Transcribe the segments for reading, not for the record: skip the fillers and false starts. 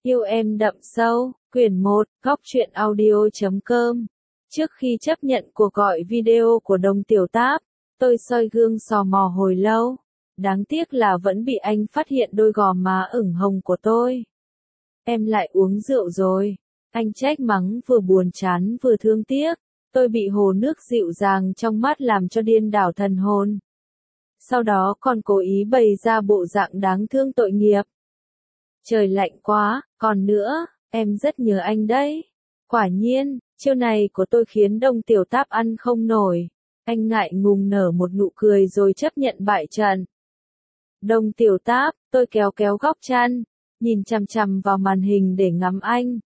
Yêu em đậm sâu, quyển 1, góc truyện audio.com. Trước khi chấp nhận cuộc gọi video của Đồng Tiểu Táp, tôi soi gương sò mò hồi lâu. Đáng tiếc là vẫn bị anh phát hiện đôi gò má ửng hồng của tôi. Em lại uống rượu rồi. Anh trách mắng vừa buồn chán vừa thương tiếc. Tôi bị hồ nước dịu dàng trong mắt làm cho điên đảo thần hồn. Sau đó còn cố ý bày ra bộ dạng đáng thương tội nghiệp. Trời lạnh quá, còn nữa, em rất nhớ anh đấy. Quả nhiên, chiêu này của tôi khiến Đồng Tiểu Táp ăn không nổi. Anh ngại ngùng nở một nụ cười rồi chấp nhận bại trận. Đồng Tiểu Táp, tôi kéo kéo góc chăn, nhìn chằm chằm vào màn hình để ngắm anh.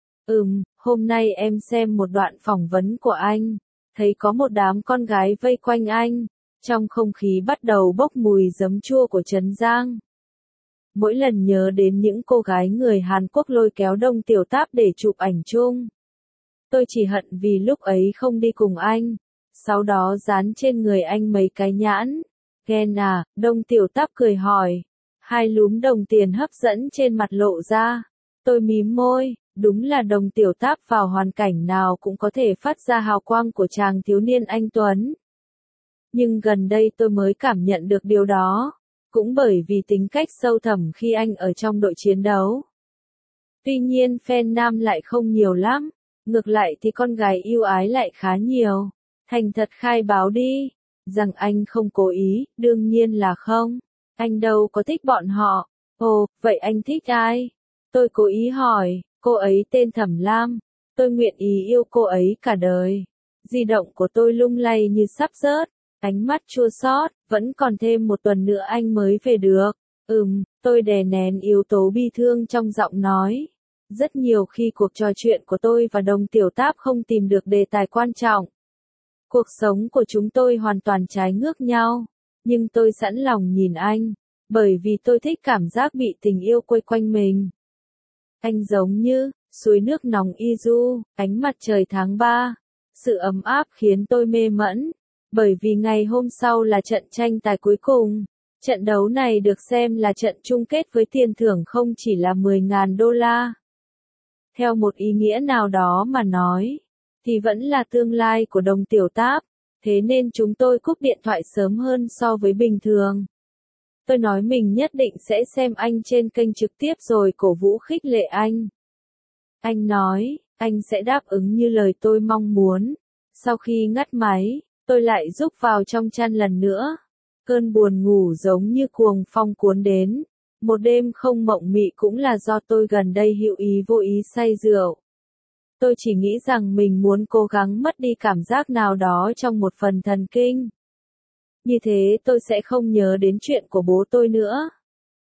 Hôm nay em xem một đoạn phỏng vấn của anh, thấy có một đám con gái vây quanh anh, trong không khí bắt đầu bốc mùi giấm chua của Trấn Giang. Mỗi lần nhớ đến những cô gái người Hàn Quốc lôi kéo Đồng Tiểu Táp để chụp ảnh chung, tôi chỉ hận vì lúc ấy không đi cùng anh, sau đó dán trên người anh mấy cái nhãn. Ghen à, Đồng Tiểu Táp cười hỏi. Hai lúm đồng tiền hấp dẫn trên mặt lộ ra. Tôi mím môi, đúng là Đồng Tiểu Táp vào hoàn cảnh nào cũng có thể phát ra hào quang của chàng thiếu niên anh tuấn. Nhưng gần đây tôi mới cảm nhận được điều đó, cũng bởi vì tính cách sâu thẳm khi anh ở trong đội chiến đấu. Tuy nhiên fan nam lại không nhiều lắm, ngược lại thì con gái yêu ái lại khá nhiều. Thành thật khai báo đi, rằng anh không cố ý, đương nhiên là không. Anh đâu có thích bọn họ. Ồ, vậy anh thích ai? Tôi cố ý hỏi, cô ấy tên Thẩm Lam. Tôi nguyện ý yêu cô ấy cả đời. Di động của tôi lung lay như sắp rớt, ánh mắt chua xót, vẫn còn thêm một tuần nữa anh mới về được. Tôi đè nén yếu tố bi thương trong giọng nói. Rất nhiều khi cuộc trò chuyện của tôi và Đồng Tiểu Táp không tìm được đề tài quan trọng. Cuộc sống của chúng tôi hoàn toàn trái ngược nhau, nhưng tôi sẵn lòng nhìn anh, bởi vì tôi thích cảm giác bị tình yêu quây quanh mình. Anh giống như suối nước nóng Izu, ánh mặt trời tháng 3. Sự ấm áp khiến tôi mê mẩn, bởi vì ngày hôm sau là trận tranh tài cuối cùng. Trận đấu này được xem là trận chung kết với tiền thưởng không chỉ là 10.000 đô la. Theo một ý nghĩa nào đó mà nói, thì vẫn là tương lai của Đồng Tiểu Táp, thế nên chúng tôi cúp điện thoại sớm hơn so với bình thường. Tôi nói mình nhất định sẽ xem anh trên kênh trực tiếp rồi cổ vũ khích lệ anh. Anh nói, anh sẽ đáp ứng như lời tôi mong muốn. Sau khi ngắt máy, tôi lại rúc vào trong chăn lần nữa. Cơn buồn ngủ giống như cuồng phong cuốn đến. Một đêm không mộng mị cũng là do tôi gần đây hữu ý vô ý say rượu. Tôi chỉ nghĩ rằng mình muốn cố gắng mất đi cảm giác nào đó trong một phần thần kinh. Như thế tôi sẽ không nhớ đến chuyện của bố tôi nữa.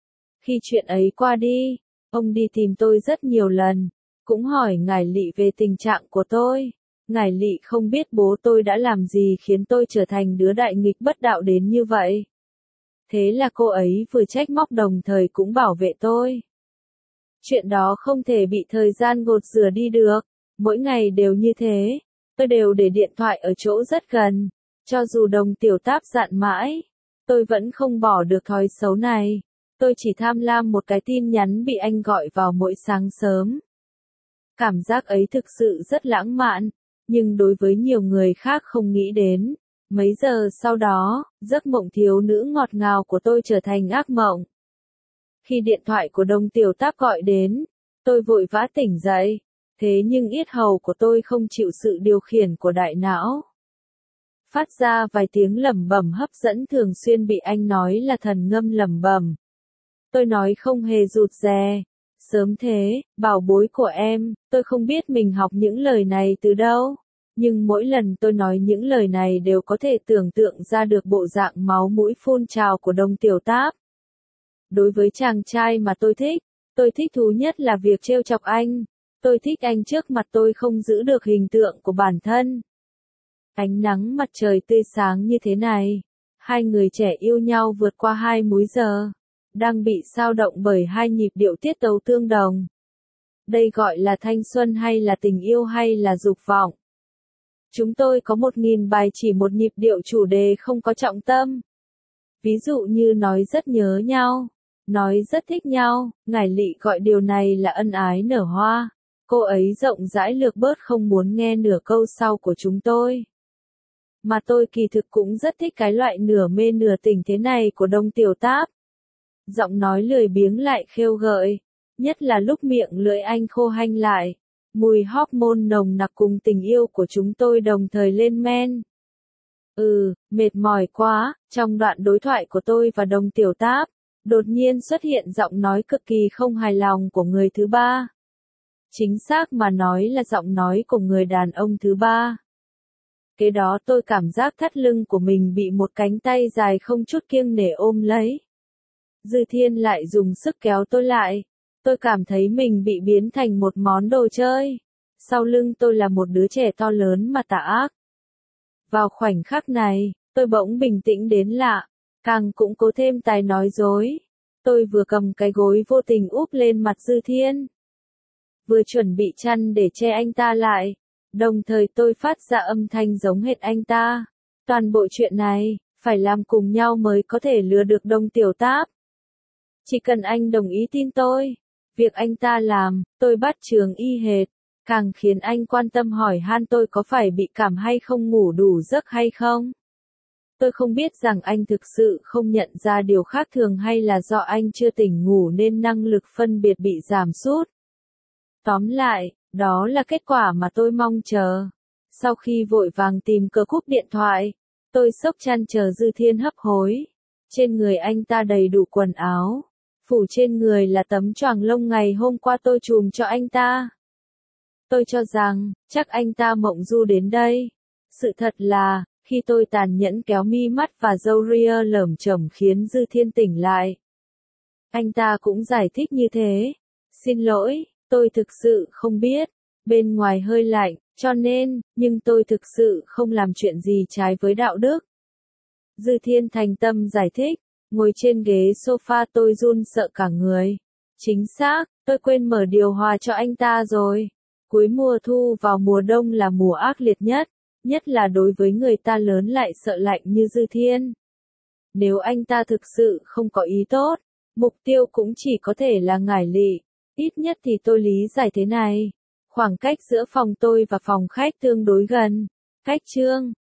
Khi chuyện ấy qua đi, ông đi tìm tôi rất nhiều lần, cũng hỏi ngài Lị về tình trạng của tôi. Ngài Lị không biết bố tôi đã làm gì khiến tôi trở thành đứa đại nghịch bất đạo đến như vậy. Thế là cô ấy vừa trách móc đồng thời cũng bảo vệ tôi. Chuyện đó không thể bị thời gian gột rửa đi được. Mỗi ngày đều như thế, tôi đều để điện thoại ở chỗ rất gần. Cho dù Đồng Tiểu Táp dặn mãi, tôi vẫn không bỏ được thói xấu này. Tôi chỉ tham lam một cái tin nhắn bị anh gọi vào mỗi sáng sớm. Cảm giác ấy thực sự rất lãng mạn, nhưng đối với nhiều người khác không nghĩ đến. Mấy giờ sau đó, giấc mộng thiếu nữ ngọt ngào của tôi trở thành ác mộng. Khi điện thoại của Đồng Tiểu Táp gọi đến, tôi vội vã tỉnh dậy. Thế nhưng yết hầu của tôi không chịu sự điều khiển của đại não. Phát ra vài tiếng lẩm bẩm hấp dẫn thường xuyên bị anh nói là thần ngâm lẩm bẩm. Tôi nói không hề rụt rè. Sớm thế, bảo bối của em, tôi không biết mình học những lời này từ đâu. Nhưng mỗi lần tôi nói những lời này đều có thể tưởng tượng ra được bộ dạng máu mũi phun trào của Đồng Tiểu Táp. Đối với chàng trai mà tôi thích thú nhất là việc trêu chọc anh. Tôi thích anh trước mặt tôi không giữ được hình tượng của bản thân. Ánh nắng mặt trời tươi sáng như thế này. Hai người trẻ yêu nhau vượt qua 2 múi giờ. Đang bị xao động bởi hai nhịp điệu tiết tấu tương đồng. Đây gọi là thanh xuân hay là tình yêu hay là dục vọng. Chúng tôi có 1.000 bài chỉ một nhịp điệu chủ đề không có trọng tâm. Ví dụ như nói rất nhớ nhau. nói rất thích nhau, ngải lị gọi điều này là ân ái nở hoa. Cô ấy rộng rãi lược bớt không muốn nghe nửa câu sau của chúng tôi. Mà tôi kỳ thực cũng rất thích cái loại nửa mê nửa tỉnh thế này của Đông Tiểu Táp. Giọng nói lười biếng lại khêu gợi, nhất là lúc miệng lưỡi anh khô hanh lại. Mùi hormone nồng nặc cùng tình yêu của chúng tôi đồng thời lên men. Mệt mỏi quá, trong đoạn đối thoại của tôi và Đông Tiểu Táp, đột nhiên xuất hiện giọng nói cực kỳ không hài lòng của người thứ ba. Chính xác mà nói là giọng nói của người đàn ông thứ ba. Kế đó tôi cảm giác thắt lưng của mình bị một cánh tay dài không chút kiêng nể ôm lấy. Dư Thiên lại dùng sức kéo tôi lại. Tôi cảm thấy mình bị biến thành một món đồ chơi. Sau lưng tôi là một đứa trẻ to lớn mà tà ác. Vào khoảnh khắc này, tôi bỗng bình tĩnh đến lạ, càng cũng cố thêm tài nói dối. Tôi vừa cầm cái gối vô tình úp lên mặt Dư Thiên, vừa chuẩn bị chăn để che anh ta lại, đồng thời tôi phát ra âm thanh giống hệt anh ta. Toàn bộ chuyện này, phải làm cùng nhau mới có thể lừa được Đông Tiểu Táp. Chỉ cần anh đồng ý tin tôi, việc anh ta làm, tôi bắt chước y hệt, càng khiến anh quan tâm hỏi han tôi có phải bị cảm hay không ngủ đủ giấc hay không. Tôi không biết rằng anh thực sự không nhận ra điều khác thường hay là do anh chưa tỉnh ngủ nên năng lực phân biệt bị giảm sút. Tóm lại, đó là kết quả mà tôi mong chờ. Sau khi vội vàng tìm cớ cúp điện thoại, tôi xốc chăn chờ Dư Thiên hấp hối. Trên người anh ta đầy đủ quần áo. Phủ trên người là tấm choàng lông ngày hôm qua tôi chùm cho anh ta. Tôi cho rằng, chắc anh ta mộng du đến đây. Sự thật là, khi tôi tàn nhẫn kéo mi mắt và râu ria lởm chởm khiến Dư Thiên tỉnh lại, anh ta cũng giải thích như thế. Xin lỗi, tôi thực sự không biết. Bên ngoài hơi lạnh, cho nên, nhưng tôi thực sự không làm chuyện gì trái với đạo đức. Dư Thiên thành tâm giải thích. Ngồi trên ghế sofa tôi run sợ cả người. Chính xác, tôi quên mở điều hòa cho anh ta rồi. Cuối mùa thu vào mùa đông là mùa ác liệt nhất là đối với người ta lớn lại sợ lạnh như Dư Thiên. Nếu anh ta thực sự không có ý tốt, mục tiêu cũng chỉ có thể là ngải lị. Ít nhất thì tôi lý giải thế này. Khoảng cách giữa phòng tôi và phòng khách tương đối gần. Cách chương